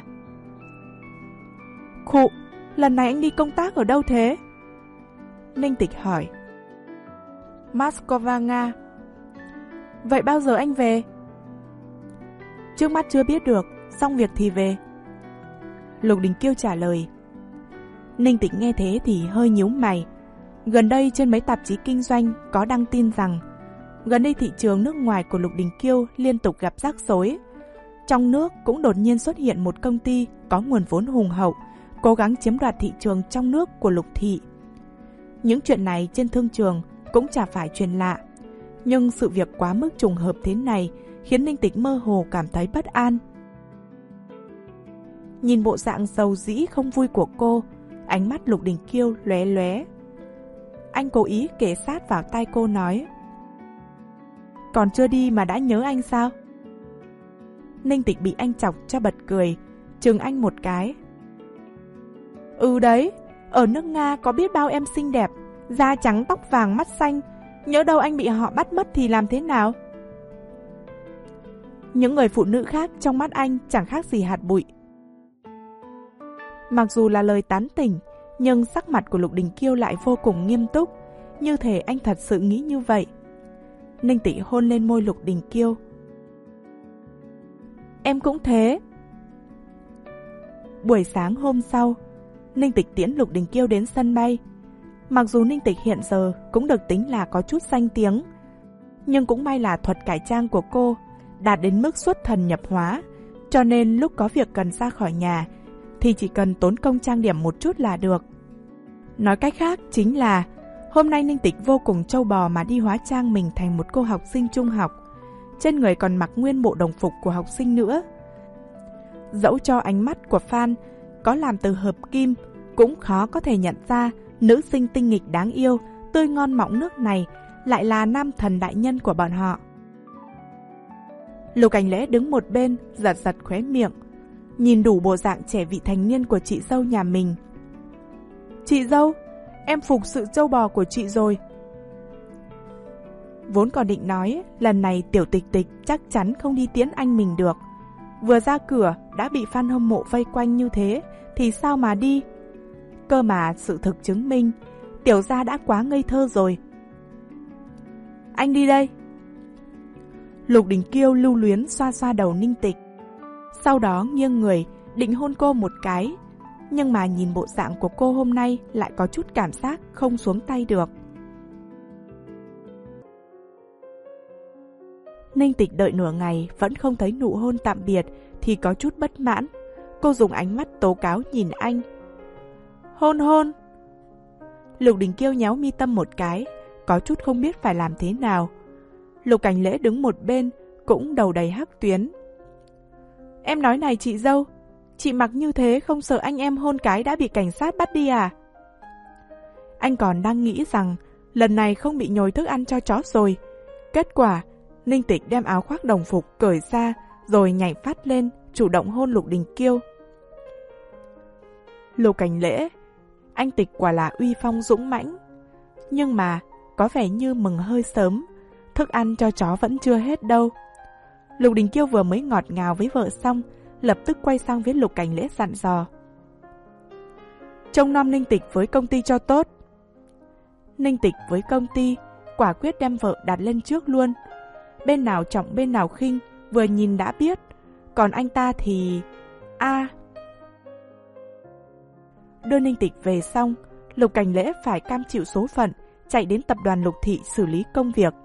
Khụ, lần này anh đi công tác ở đâu thế? Ninh Tịch hỏi. Moscow, Nga. Vậy bao giờ anh về? Trước mắt chưa biết được, xong việc thì về. Lục Đình Kiêu trả lời. Ninh Tịch nghe thế thì hơi nhíu mày. Gần đây trên mấy tạp chí kinh doanh có đăng tin rằng gần đây thị trường nước ngoài của Lục Đình Kiêu liên tục gặp rắc rối. Trong nước cũng đột nhiên xuất hiện một công ty có nguồn vốn hùng hậu, cố gắng chiếm đoạt thị trường trong nước của Lục thị. Những chuyện này trên thương trường cũng chả phải chuyện lạ, nhưng sự việc quá mức trùng hợp thế này khiến Ninh Tịch mơ hồ cảm thấy bất an. Nhìn bộ dạng dầu dĩ không vui của cô, ánh mắt Lục Đình Kiêu lóe lóe. Anh cố ý kề sát vào tai cô nói. Còn chưa đi mà đã nhớ anh sao? Ninh Tịch bị anh chọc cho bật cười, chừng anh một cái. Ừ đấy, ở nước Nga có biết bao em xinh đẹp, da trắng tóc vàng mắt xanh, nhỡ đâu anh bị họ bắt mất thì làm thế nào? Những người phụ nữ khác trong mắt anh chẳng khác gì hạt bụi. Mặc dù là lời tán tỉnh, nhưng sắc mặt của Lục Đình Kiêu lại vô cùng nghiêm túc, như thể anh thật sự nghĩ như vậy. Ninh Tịch hôn lên môi Lục Đình Kiêu. Em cũng thế. Buổi sáng hôm sau, Ninh Tịch tiễn Lục Đình Kiêu đến sân bay. Mặc dù Ninh Tịch hiện giờ cũng được tính là có chút danh tiếng, nhưng cũng may là thuật cải trang của cô đạt đến mức xuất thần nhập hóa, cho nên lúc có việc cần ra khỏi nhà thì chỉ cần tốn công trang điểm một chút là được. Nói cách khác chính là hôm nay Ninh Tịch vô cùng trâu bò mà đi hóa trang mình thành một cô học sinh trung học, trên người còn mặc nguyên bộ đồng phục của học sinh nữa. Dẫu cho ánh mắt của fan có làm từ hợp kim, cũng khó có thể nhận ra nữ sinh tinh nghịch đáng yêu, tươi ngon mọng nước này lại là nam thần đại nhân của bọn họ. Lục Cảnh Lễ đứng một bên, giật giật khóe miệng, nhìn đủ bộ dạng trẻ vị thành niên của chị dâu nhà mình. Chị dâu, em phục sự trâu bò của chị rồi. Vốn còn định nói lần này Tiểu Tịch Tịch chắc chắn không đi tiễn anh mình được, vừa ra cửa đã bị fan hâm mộ vây quanh như thế thì sao mà đi. Cơ mà sự thực chứng minh Tiểu gia đã quá ngây thơ rồi. Anh đi đây. Lục Đình Kiêu lưu luyến xoa xoa đầu Ninh Tịch, sau đó nghiêng người định hôn cô một cái, Nhưng mà nhìn bộ dạng của cô hôm nay lại có chút cảm giác không xuống tay được. Ninh Tịch đợi nửa ngày vẫn không thấy nụ hôn tạm biệt thì có chút bất mãn. Cô dùng ánh mắt tố cáo nhìn anh. Hôn hôn. Lục Đình Kiêu nhéo mi tâm một cái, có chút không biết phải làm thế nào. Lục Cảnh Lễ đứng một bên, cũng đầu đầy hắc tuyến. Em nói này chị dâu, chị mặc như thế không sợ anh em hôn cái đã bị cảnh sát bắt đi à? Anh còn đang nghĩ rằng lần này không bị nhồi thức ăn cho chó rồi. Kết quả, Ninh Tịch đem áo khoác đồng phục cởi ra rồi nhảy phát lên, chủ động hôn Lục Đình Kiêu. Lục Cảnh Lễ, anh Tịch quả là uy phong dũng mãnh. Nhưng mà, có vẻ như mừng hơi sớm, thức ăn cho chó vẫn chưa hết đâu. Lục Đình Kiêu vừa mới ngọt ngào với vợ xong, lập tức quay sang với Lục Cảnh Lễ dặn dò. Trông nom Ninh Tịch với công ty cho tốt. Ninh Tịch với công ty, quả quyết đem vợ đặt lên trước luôn. Bên nào trọng bên nào khinh, vừa nhìn đã biết. Còn anh ta thì... a à. Đưa Ninh Tịch về xong, Lục Cảnh Lễ phải cam chịu số phận, chạy đến tập đoàn Lục Thị xử lý công việc.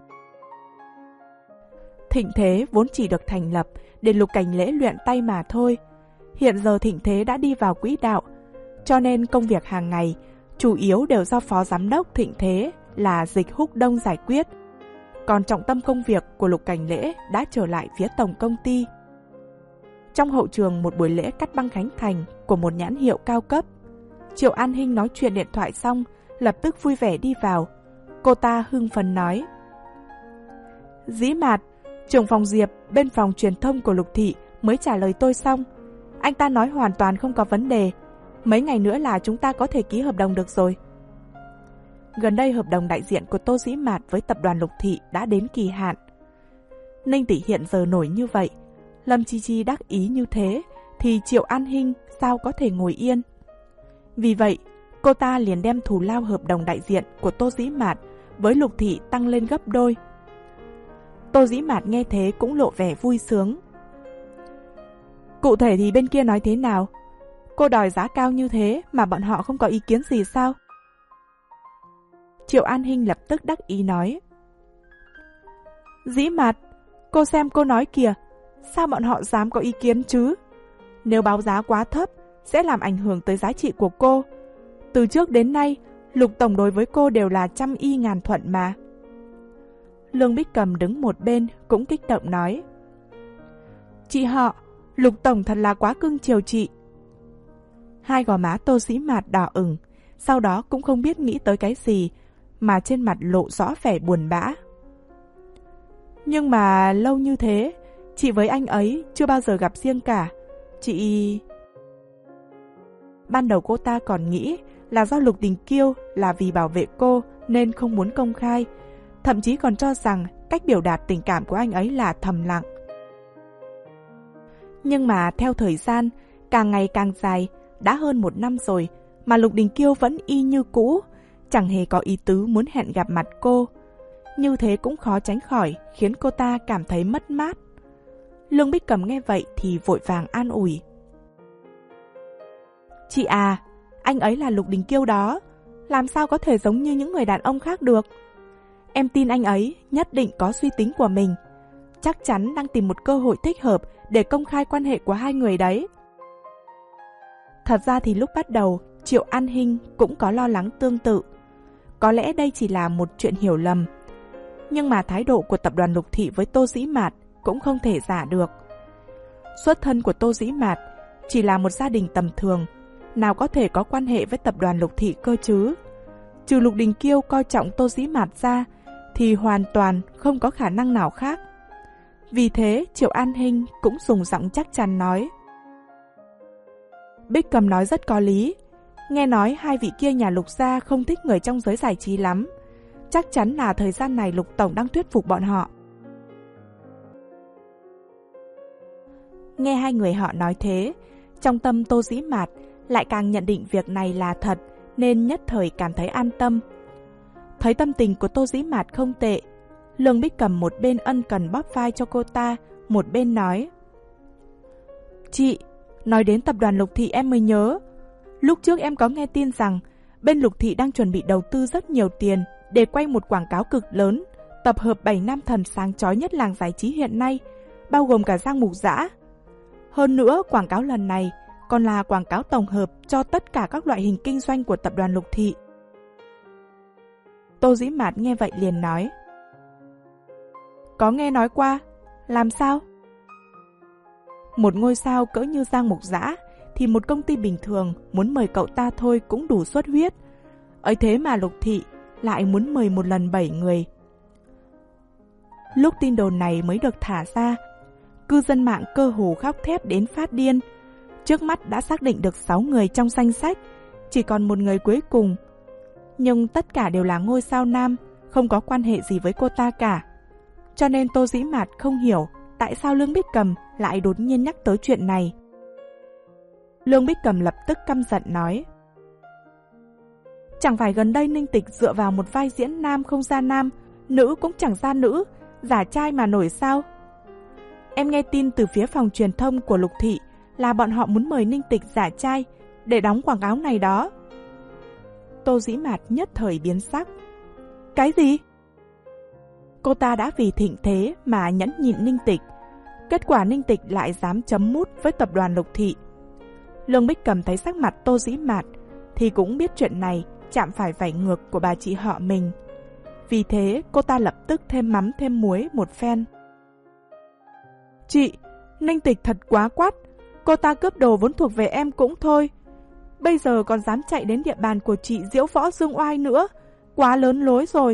Thịnh Thế vốn chỉ được thành lập để Lục Cảnh Lễ luyện tay mà thôi. Hiện giờ Thịnh Thế đã đi vào quỹ đạo, cho nên công việc hàng ngày chủ yếu đều do Phó Giám đốc Thịnh Thế là Dịch Húc Đông giải quyết. Còn trọng tâm công việc của Lục Cảnh Lễ đã trở lại phía tổng công ty. Trong hậu trường một buổi lễ cắt băng khánh thành của một nhãn hiệu cao cấp, Triệu An Hinh nói chuyện điện thoại xong, lập tức vui vẻ đi vào. Cô ta hưng phấn nói: Dĩ Mạt, trưởng phòng Diệp bên phòng truyền thông của Lục Thị mới trả lời tôi xong. Anh ta nói hoàn toàn không có vấn đề. Mấy ngày nữa là chúng ta có thể ký hợp đồng được rồi. Gần đây hợp đồng đại diện của Tô Dĩ Mạt với tập đoàn Lục Thị đã đến kỳ hạn. Ninh Tỷ hiện giờ nổi như vậy, Lâm Chi Chi đắc ý như thế, thì Triệu An Hinh sao có thể ngồi yên. Vì vậy, cô ta liền đem thù lao hợp đồng đại diện của Tô Dĩ Mạt với Lục Thị tăng lên gấp đôi. Tô Dĩ Mạt nghe thế cũng lộ vẻ vui sướng. Cụ thể thì bên kia nói thế nào? Cô đòi giá cao như thế mà bọn họ không có ý kiến gì sao? Triệu An Hinh lập tức đắc ý nói: Dĩ Mạt, cô xem cô nói kìa, sao bọn họ dám có ý kiến chứ? Nếu báo giá quá thấp, sẽ làm ảnh hưởng tới giá trị của cô. Từ trước đến nay, Lục Tổng đối với cô đều là trăm y ngàn thuận mà. Lương Bích Cầm đứng một bên cũng kích động nói: Chị họ, Lục Tổng thật là quá cưng chiều chị. Hai gò má Tô Dĩ Mạt đỏ ửng, sau đó cũng không biết nghĩ tới cái gì, mà trên mặt lộ rõ vẻ buồn bã. Nhưng mà lâu như thế, chị với anh ấy chưa bao giờ gặp riêng cả. Chị... Ban đầu cô ta còn nghĩ là do Lục Đình Kiêu là vì bảo vệ cô nên không muốn công khai, thậm chí còn cho rằng cách biểu đạt tình cảm của anh ấy là thầm lặng. Nhưng mà theo thời gian, càng ngày càng dài, đã hơn một năm rồi mà Lục Đình Kiêu vẫn y như cũ, chẳng hề có ý tứ muốn hẹn gặp mặt cô. Như thế cũng khó tránh khỏi khiến cô ta cảm thấy mất mát. Lương Bích Cầm nghe vậy thì vội vàng an ủi: Chị à, anh ấy là Lục Đình Kiêu đó, làm sao có thể giống như những người đàn ông khác được. Em tin anh ấy nhất định có suy tính của mình, chắc chắn đang tìm một cơ hội thích hợp để công khai quan hệ của hai người đấy. Thật ra thì lúc bắt đầu, Triệu An Hinh cũng có lo lắng tương tự. Có lẽ đây chỉ là một chuyện hiểu lầm. Nhưng mà thái độ của tập đoàn Lục Thị với Tô Dĩ Mạt cũng không thể giả được. Xuất thân của Tô Dĩ Mạt chỉ là một gia đình tầm thường, nào có thể có quan hệ với tập đoàn Lục Thị cơ chứ. Trừ Lục Đình Kiêu coi trọng Tô Dĩ Mạt ra, thì hoàn toàn không có khả năng nào khác. Vì thế, Triệu An Hinh cũng dùng giọng chắc chắn nói: Bích Cầm nói rất có lý. Nghe nói hai vị kia nhà Lục gia không thích người trong giới giải trí lắm. Chắc chắn là thời gian này Lục Tổng đang thuyết phục bọn họ. Nghe hai người họ nói thế, trong tâm Tô Dĩ Mạt lại càng nhận định việc này là thật, nên nhất thời cảm thấy an tâm. Thấy tâm tình của Tô Dĩ Mạt không tệ, Lương Bích Cầm một bên ân cần bóp vai cho cô ta, một bên nói: Chị, nói đến tập đoàn Lục Thị em mới nhớ, Lúc trước em có nghe tin rằng bên Lục Thị đang chuẩn bị đầu tư rất nhiều tiền để quay một quảng cáo cực lớn, tập hợp bảy nam thần sáng chói nhất làng giải trí hiện nay, bao gồm cả Giang Mục Dã. Hơn nữa, quảng cáo lần này còn là quảng cáo tổng hợp cho tất cả các loại hình kinh doanh của tập đoàn Lục Thị. Tô Dĩ Mạt nghe vậy liền nói: Có nghe nói qua, làm sao? Một ngôi sao cỡ như Giang Mục Dã thì một công ty bình thường muốn mời cậu ta thôi cũng đủ xuất huyết. Ấy thế mà Lục Thị lại muốn mời một lần bảy người. Lúc tin đồn này mới được thả ra, cư dân mạng cơ hồ khóc thét đến phát điên. Trước mắt đã xác định được sáu người trong danh sách, chỉ còn một người cuối cùng. Nhưng tất cả đều là ngôi sao nam, không có quan hệ gì với cô ta cả. Cho nên Tô Dĩ Mạt không hiểu tại sao Lương Bích Cầm lại đột nhiên nhắc tới chuyện này. Lương Bích Cầm lập tức căm giận nói: Chẳng phải gần đây Ninh Tịch dựa vào một vai diễn nam không ra nam, nữ cũng chẳng ra nữ, giả trai mà nổi sao? Em nghe tin từ phía phòng truyền thông của Lục Thị là bọn họ muốn mời Ninh Tịch giả trai để đóng quảng cáo này đó. Tô Dĩ Mạt nhất thời biến sắc. Cái gì? Cô ta đã vì thịnh thế mà nhẫn nhịn Ninh Tịch, kết quả Ninh Tịch lại dám chấm mút với tập đoàn Lục Thị. Lương Bích Cầm thấy sắc mặt Tô Dĩ Mạt thì cũng biết chuyện này chạm phải vảy ngược của bà chị họ mình. Vì thế cô ta lập tức thêm mắm thêm muối một phen. Chị, Ninh Tịch thật quá quát, cô ta cướp đồ vốn thuộc về em cũng thôi, bây giờ còn dám chạy đến địa bàn của chị diễu võ dương oai nữa, quá lớn lối rồi.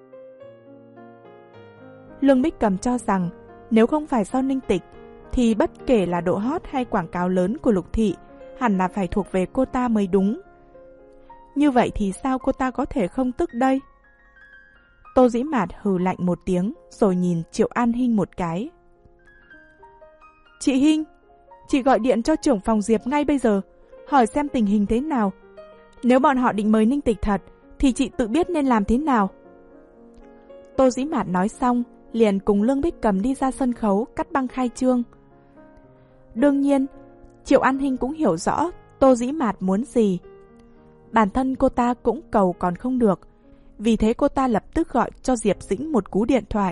Lương Bích Cầm cho rằng nếu không phải do Ninh Tịch thì bất kể là độ hot hay quảng cáo lớn của Lục Thị hẳn là phải thuộc về cô ta mới đúng. Như vậy thì sao cô ta có thể không tức đây? Tô Dĩ Mạt hừ lạnh một tiếng rồi nhìn Triệu An Hinh một cái. Chị Hinh, chị gọi điện cho trưởng phòng Diệp ngay bây giờ, hỏi xem tình hình thế nào. Nếu bọn họ định mời Ninh Tịch thật thì chị tự biết nên làm thế nào. Tô Dĩ Mạt nói xong liền cùng Lương Bích Cầm đi ra sân khấu cắt băng khai trương. Đương nhiên, Triệu An Hinh cũng hiểu rõ Tô Dĩ Mạt muốn gì. Bản thân cô ta cũng cầu còn không được, vì thế cô ta lập tức gọi cho Diệp Dĩnh một cú điện thoại.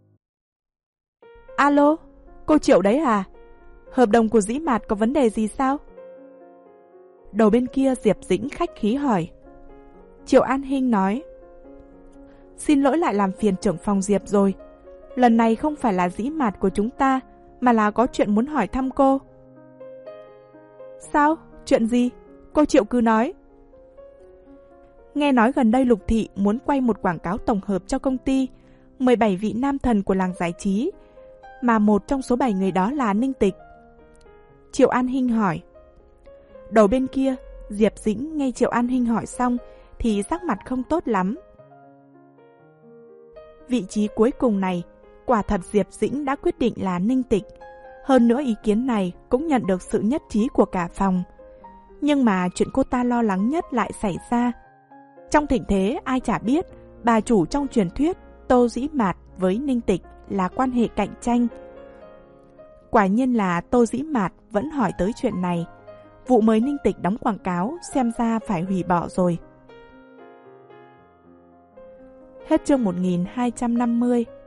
Alo, cô Triệu đấy à? Hợp đồng của Dĩ Mạt có vấn đề gì sao? Đầu bên kia Diệp Dĩnh khách khí hỏi. Triệu An Hinh nói: Xin lỗi lại làm phiền trưởng phòng Diệp rồi. Lần này không phải là Dĩ Mạt của chúng ta, mà là có chuyện muốn hỏi thăm cô. Sao? Chuyện gì? Cô Triệu cứ nói. Nghe nói gần đây Lục Thị muốn quay một quảng cáo tổng hợp cho công ty, mười bảy vị nam thần của làng giải trí, mà một trong số bảy người đó là Ninh Tịch. Triệu An Hinh hỏi. Đầu bên kia, Diệp Dĩnh nghe Triệu An Hinh hỏi xong thì sắc mặt không tốt lắm. Vị trí cuối cùng này, quả thật Diệp Dĩnh đã quyết định là Ninh Tịch. Hơn nữa ý kiến này cũng nhận được sự nhất trí của cả phòng. Nhưng mà chuyện cô ta lo lắng nhất lại xảy ra. Trong thịnh thế ai chả biết, bà chủ trong truyền thuyết Tô Dĩ Mạt với Ninh Tịch là quan hệ cạnh tranh. Quả nhiên là Tô Dĩ Mạt vẫn hỏi tới chuyện này. Vụ mời Ninh Tịch đóng quảng cáo xem ra phải hủy bỏ rồi. Hết chương một nghìn hai trăm năm mươi.